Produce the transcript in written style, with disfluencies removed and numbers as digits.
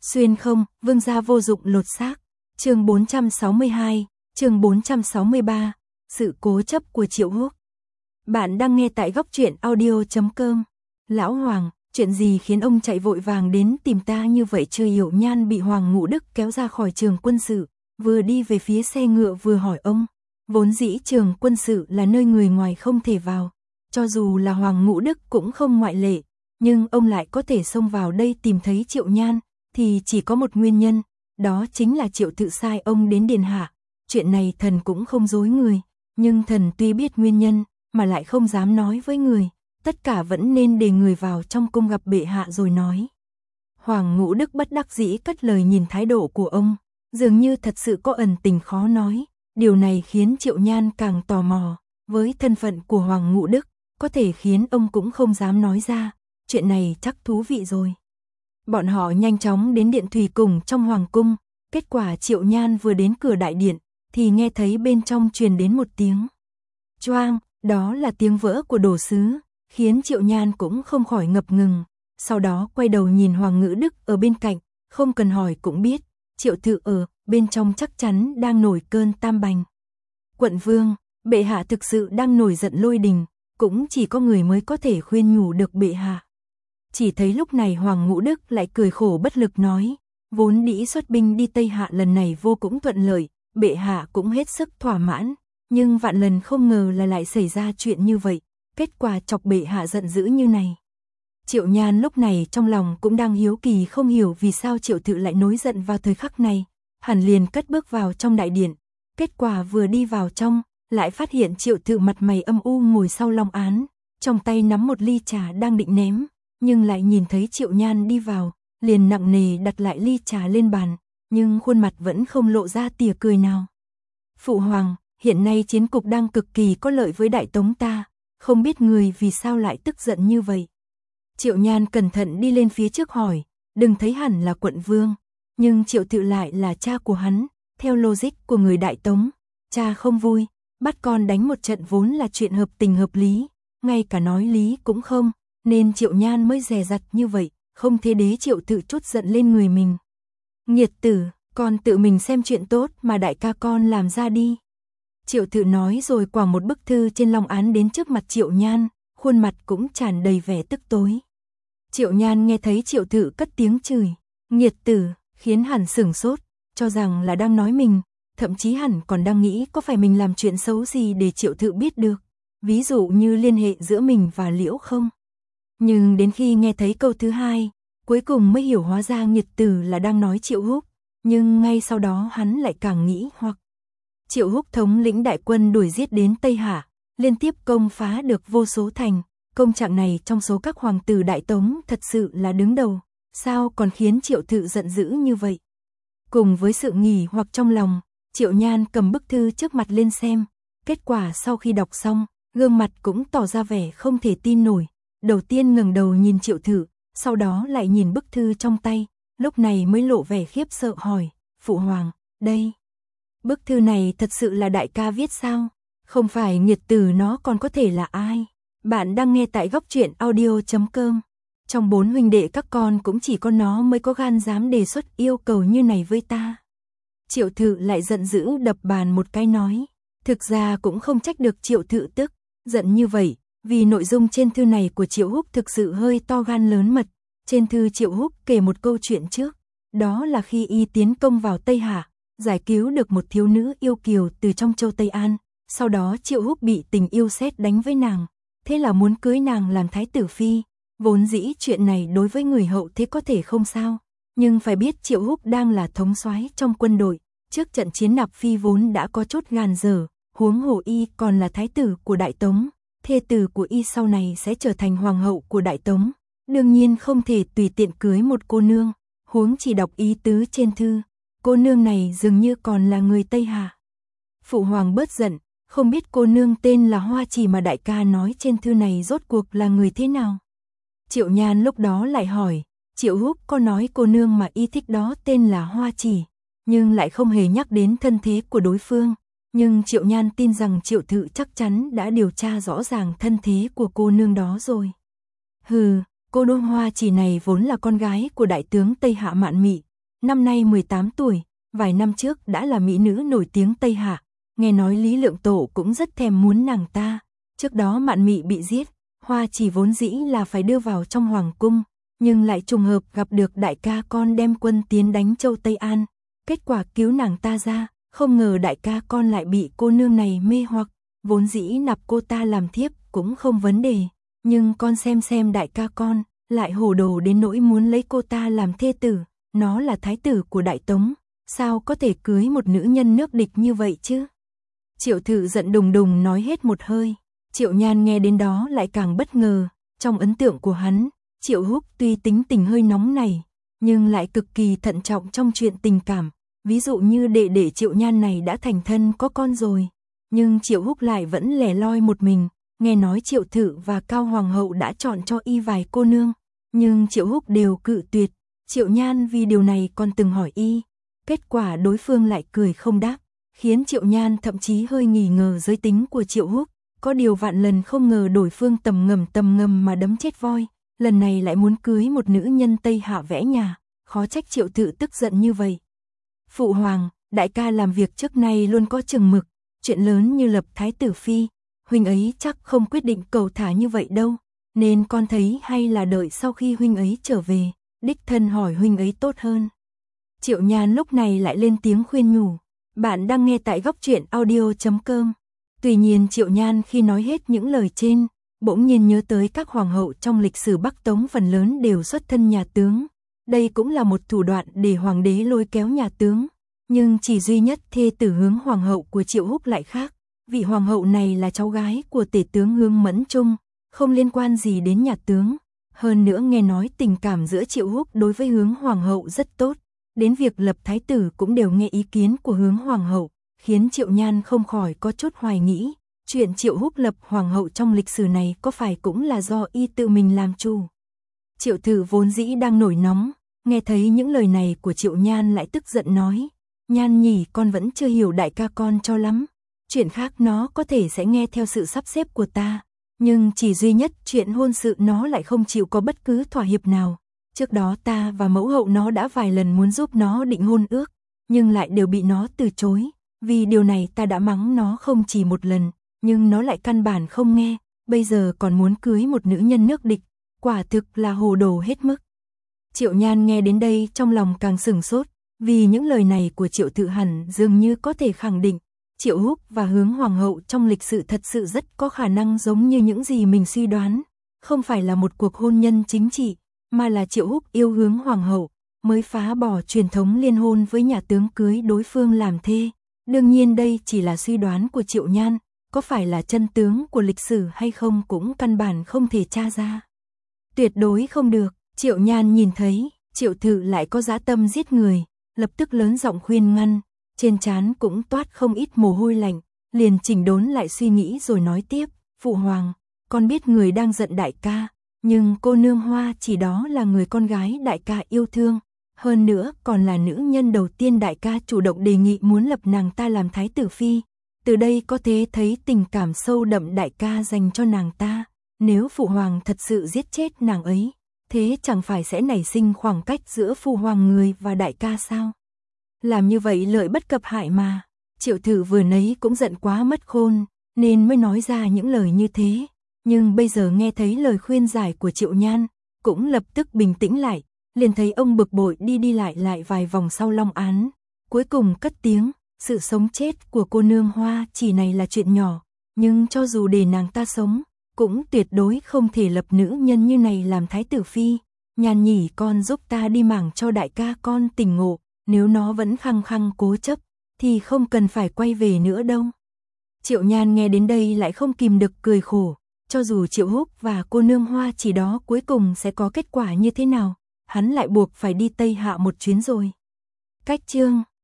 Xuyên không, vương gia vô dụng lột xác. Chương 462, chương 463, sự cố chấp của Triệu Húc. Bạn đang nghe tại góc truyện audio.com. Lão Hoàng, chuyện gì khiến ông chạy vội vàng đến tìm ta như vậy? Chưa hiểu Nhan bị Hoàng Ngũ Đức kéo ra khỏi trường quân sự, vừa đi về phía xe ngựa vừa hỏi ông. Vốn dĩ trường quân sự là nơi người ngoài không thể vào, cho dù là Hoàng Ngũ Đức cũng không ngoại lệ, nhưng ông lại có thể xông vào đây tìm thấy Triệu Nhan, thì chỉ có một nguyên nhân, đó chính là Triệu Tự sai ông đến điện hạ. Chuyện này thần cũng không dối người, nhưng thần tuy biết nguyên nhân, mà lại không dám nói với người, tất cả vẫn nên để người vào trong cung gặp bệ hạ rồi nói. Hoàng Ngũ Đức bất đắc dĩ cất lời, nhìn thái độ của ông, dường như thật sự có ẩn tình khó nói. Điều này khiến Triệu Nhan càng tò mò, với thân phận của Hoàng Ngũ Đức, có thể khiến ông cũng không dám nói ra, chuyện này chắc thú vị rồi. Bọn họ nhanh chóng đến điện thủy cùng trong hoàng cung, kết quả Triệu Nhan vừa đến cửa đại điện, thì nghe thấy bên trong truyền đến một tiếng choang, đó là tiếng vỡ của đồ sứ, khiến Triệu Nhan cũng không khỏi ngập ngừng, sau đó quay đầu nhìn Hoàng Ngũ Đức ở bên cạnh, không cần hỏi cũng biết, Triệu Tự ở bên trong chắc chắn đang nổi cơn tam bành. Quận vương, bệ hạ thực sự đang nổi giận lôi đình, cũng chỉ có người mới có thể khuyên nhủ được bệ hạ. Chỉ thấy lúc này Hoàng Ngũ Đức lại cười khổ bất lực nói, vốn đĩ xuất binh đi Tây Hạ lần này vô cùng thuận lợi, bệ hạ cũng hết sức thỏa mãn, nhưng vạn lần không ngờ là lại xảy ra chuyện như vậy, kết quả chọc bệ hạ giận dữ như này. Triệu Nhan lúc này trong lòng cũng đang hiếu kỳ, không hiểu vì sao Triệu Tự lại nổi giận vào thời khắc này, hẳn liền cất bước vào trong đại điện, kết quả vừa đi vào trong, lại phát hiện Triệu Tự mặt mày âm u ngồi sau long án, trong tay nắm một ly trà đang định ném, nhưng lại nhìn thấy Triệu Nhan đi vào, liền nặng nề đặt lại ly trà lên bàn, nhưng khuôn mặt vẫn không lộ ra tỉa cười nào. Phụ hoàng, hiện nay chiến cục đang cực kỳ có lợi với Đại Tống ta, không biết người vì sao lại tức giận như vậy. Triệu Nhan cẩn thận đi lên phía trước hỏi, đừng thấy hẳn là quận vương, nhưng Triệu Tự lại là cha của hắn, theo logic của người Đại Tống, cha không vui, bắt con đánh một trận vốn là chuyện hợp tình hợp lý, ngay cả nói lý cũng không, nên Triệu Nhan mới dè dặt như vậy, không thế đế Triệu Tự trút giận lên người mình. Nghiệt tử, con tự mình xem chuyện tốt mà đại ca con làm ra đi. Triệu Tự nói rồi quẳng một bức thư trên long án đến trước mặt Triệu Nhan, khuôn mặt cũng tràn đầy vẻ tức tối. Triệu Nhan nghe thấy Triệu Tự cất tiếng chửi, nghiệt tử, khiến hẳn sửng sốt, cho rằng là đang nói mình, thậm chí hẳn còn đang nghĩ có phải mình làm chuyện xấu gì để Triệu Tự biết được, ví dụ như liên hệ giữa mình và Liễu không. Nhưng đến khi nghe thấy câu thứ hai, cuối cùng mới hiểu hóa ra nghiệt tử là đang nói Triệu Húc, nhưng ngay sau đó hắn lại càng nghĩ hoặc. Triệu Húc thống lĩnh đại quân đuổi giết đến Tây Hạ, liên tiếp công phá được vô số thành, công trạng này trong số các hoàng tử Đại Tống thật sự là đứng đầu, sao còn khiến Triệu Tự giận dữ như vậy. Cùng với sự nghỉ hoặc trong lòng, Triệu Nhan cầm bức thư trước mặt lên xem, kết quả sau khi đọc xong, gương mặt cũng tỏ ra vẻ không thể tin nổi, đầu tiên ngẩng đầu nhìn Triệu Tự, sau đó lại nhìn bức thư trong tay, lúc này mới lộ vẻ khiếp sợ hỏi, phụ hoàng, đây, bức thư này thật sự là đại ca viết sao? Không phải nghiệt tử nó còn có thể là ai? Bạn đang nghe tại góc truyện audio.com. Trong 4 huynh đệ các con cũng chỉ có nó mới có gan dám đề xuất yêu cầu như này với ta. Triệu Tự lại giận dữ đập bàn một cái nói. Thực ra cũng không trách được Triệu Tự tức giận như vậy, vì nội dung trên thư này của Triệu Húc thực sự hơi to gan lớn mật. Trên thư Triệu Húc kể một câu chuyện trước, đó là khi y tiến công vào Tây Hạ, giải cứu được một thiếu nữ yêu kiều từ trong châu Tây An, sau đó Triệu Húc bị tình yêu sét đánh với nàng, thế là muốn cưới nàng làm thái tử phi. Vốn dĩ chuyện này đối với người hậu thế có thể không sao, nhưng phải biết Triệu Húc đang là thống soái trong quân đội, trước trận chiến nạp phi vốn đã có chút gàn dở, huống hồ y còn là thái tử của Đại Tống, thê tử của y sau này sẽ trở thành hoàng hậu của Đại Tống, đương nhiên không thể tùy tiện cưới một cô nương, huống chỉ đọc ý tứ trên thư, cô nương này dường như còn là người Tây Hạ. Phụ hoàng bớt giận, không biết cô nương tên là Hoa Chỉ mà đại ca nói trên thư này rốt cuộc là người thế nào? Triệu Nhan lúc đó lại hỏi, Triệu Húc có nói cô nương mà y thích đó tên là Hoa Chỉ, nhưng lại không hề nhắc đến thân thế của đối phương, nhưng Triệu Nhan tin rằng Triệu Tự chắc chắn đã điều tra rõ ràng thân thế của cô nương đó rồi. Hừ, cô Đô Hoa Chỉ này vốn là con gái của đại tướng Tây Hạ Mạn Mị, năm nay 18 tuổi, vài năm trước đã là mỹ nữ nổi tiếng Tây Hạ, nghe nói Lý Lượng Tổ cũng rất thèm muốn nàng ta. Trước đó Mạn Mị bị giết, Hoa Chỉ vốn dĩ là phải đưa vào trong hoàng cung, nhưng lại trùng hợp gặp được đại ca con đem quân tiến đánh châu Tây An, kết quả cứu nàng ta ra, không ngờ đại ca con lại bị cô nương này mê hoặc, vốn dĩ nạp cô ta làm thiếp cũng không vấn đề, nhưng con xem đại ca con, lại hồ đồ đến nỗi muốn lấy cô ta làm thê tử, nó là thái tử của Đại Tống, sao có thể cưới một nữ nhân nước địch như vậy chứ? Triệu Thự giận đùng đùng nói hết một hơi, Triệu Nhan nghe đến đó lại càng bất ngờ, trong ấn tượng của hắn, Triệu Húc tuy tính tình hơi nóng này, nhưng lại cực kỳ thận trọng trong chuyện tình cảm, ví dụ như đệ đệ Triệu Nhan này đã thành thân có con rồi, nhưng Triệu Húc lại vẫn lẻ loi một mình, nghe nói Triệu Thự và Cao Hoàng hậu đã chọn cho y vài cô nương, nhưng Triệu Húc đều cự tuyệt, Triệu Nhan vì điều này còn từng hỏi y, kết quả đối phương lại cười không đáp, khiến Triệu Nhan thậm chí hơi nghi ngờ giới tính của Triệu Húc, có điều vạn lần không ngờ đối phương tầm ngầm mà đấm chết voi, lần này lại muốn cưới một nữ nhân Tây Hạ vẽ nhà, khó trách Triệu Thự tức giận như vậy. Phụ hoàng, đại ca làm việc trước nay luôn có chừng mực, chuyện lớn như lập thái tử phi, huynh ấy chắc không quyết định cầu thả như vậy đâu, nên con thấy hay là đợi sau khi huynh ấy trở về, đích thân hỏi huynh ấy tốt hơn. Triệu Nhan lúc này lại lên tiếng khuyên nhủ, bạn đang nghe tại góc truyện audio.com. Tuy nhiên Triệu Nhan khi nói hết những lời trên, bỗng nhiên nhớ tới các hoàng hậu trong lịch sử Bắc Tống phần lớn đều xuất thân nhà tướng. Đây cũng là một thủ đoạn để hoàng đế lôi kéo nhà tướng. Nhưng chỉ duy nhất thê tử Hướng hoàng hậu của Triệu Húc lại khác. Vị hoàng hậu này là cháu gái của tể tướng Hướng Mẫn Trung, không liên quan gì đến nhà tướng. Hơn nữa nghe nói tình cảm giữa Triệu Húc đối với Hướng hoàng hậu rất tốt. Đến việc lập thái tử cũng đều nghe ý kiến của Hướng hoàng hậu, khiến Triệu Nhan không khỏi có chút hoài nghĩ, chuyện Triệu Húc lập hoàng hậu trong lịch sử này có phải cũng là do y tự mình làm chủ. Triệu Thự vốn dĩ đang nổi nóng, nghe thấy những lời này của Triệu Nhan lại tức giận nói, Nhan nhỉ, con vẫn chưa hiểu đại ca con cho lắm, chuyện khác nó có thể sẽ nghe theo sự sắp xếp của ta, nhưng chỉ duy nhất chuyện hôn sự nó lại không chịu có bất cứ thỏa hiệp nào. Trước đó ta và mẫu hậu nó đã vài lần muốn giúp nó định hôn ước, nhưng lại đều bị nó từ chối, vì điều này ta đã mắng nó không chỉ một lần, nhưng nó lại căn bản không nghe, bây giờ còn muốn cưới một nữ nhân nước địch, quả thực là hồ đồ hết mức. Triệu Nhan nghe đến đây trong lòng càng sửng sốt, vì những lời này của Triệu Thự hẳn dường như có thể khẳng định, Triệu Húc và Hướng hoàng hậu trong lịch sử thật sự rất có khả năng giống như những gì mình suy đoán, không phải là một cuộc hôn nhân chính trị, mà là Triệu Húc yêu Hướng hoàng hậu, mới phá bỏ truyền thống liên hôn với nhà tướng cưới đối phương làm thê. Đương nhiên đây chỉ là suy đoán của Triệu Nhan, có phải là chân tướng của lịch sử hay không cũng căn bản không thể tra ra. Tuyệt đối không được, Triệu Nhan nhìn thấy, Triệu Thự lại có dã tâm giết người, lập tức lớn giọng khuyên ngăn, trên trán cũng toát không ít mồ hôi lạnh, liền chỉnh đốn lại suy nghĩ rồi nói tiếp, phụ hoàng, con biết người đang giận đại ca, nhưng cô nương Hoa Chỉ đó là người con gái đại ca yêu thương, hơn nữa còn là nữ nhân đầu tiên đại ca chủ động đề nghị muốn lập nàng ta làm thái tử phi, từ đây có thể thấy tình cảm sâu đậm đại ca dành cho nàng ta, nếu phụ hoàng thật sự giết chết nàng ấy, thế chẳng phải sẽ nảy sinh khoảng cách giữa phụ hoàng người và đại ca sao? Làm như vậy lợi bất cập hại mà. Triệu Thự vừa nấy cũng giận quá mất khôn, nên mới nói ra những lời như thế, nhưng bây giờ nghe thấy lời khuyên giải của Triệu Nhan, cũng lập tức bình tĩnh lại, liền thấy ông bực bội đi lại vài vòng sau long án, cuối cùng cất tiếng, sự sống chết của cô nương Hoa Chỉ này là chuyện nhỏ, nhưng cho dù để nàng ta sống, cũng tuyệt đối không thể lập nữ nhân như này làm thái tử phi. Nhan nhỉ, con giúp ta đi mảng cho đại ca con tỉnh ngộ, nếu nó vẫn khăng khăng cố chấp, thì không cần phải quay về nữa đâu. Triệu Nhan nghe đến đây lại không kìm được cười khổ, cho dù Triệu Húc và cô nương Hoa Chỉ đó cuối cùng sẽ có kết quả như thế nào, hắn lại buộc phải đi Tây Hạ một chuyến rồi. Cách chương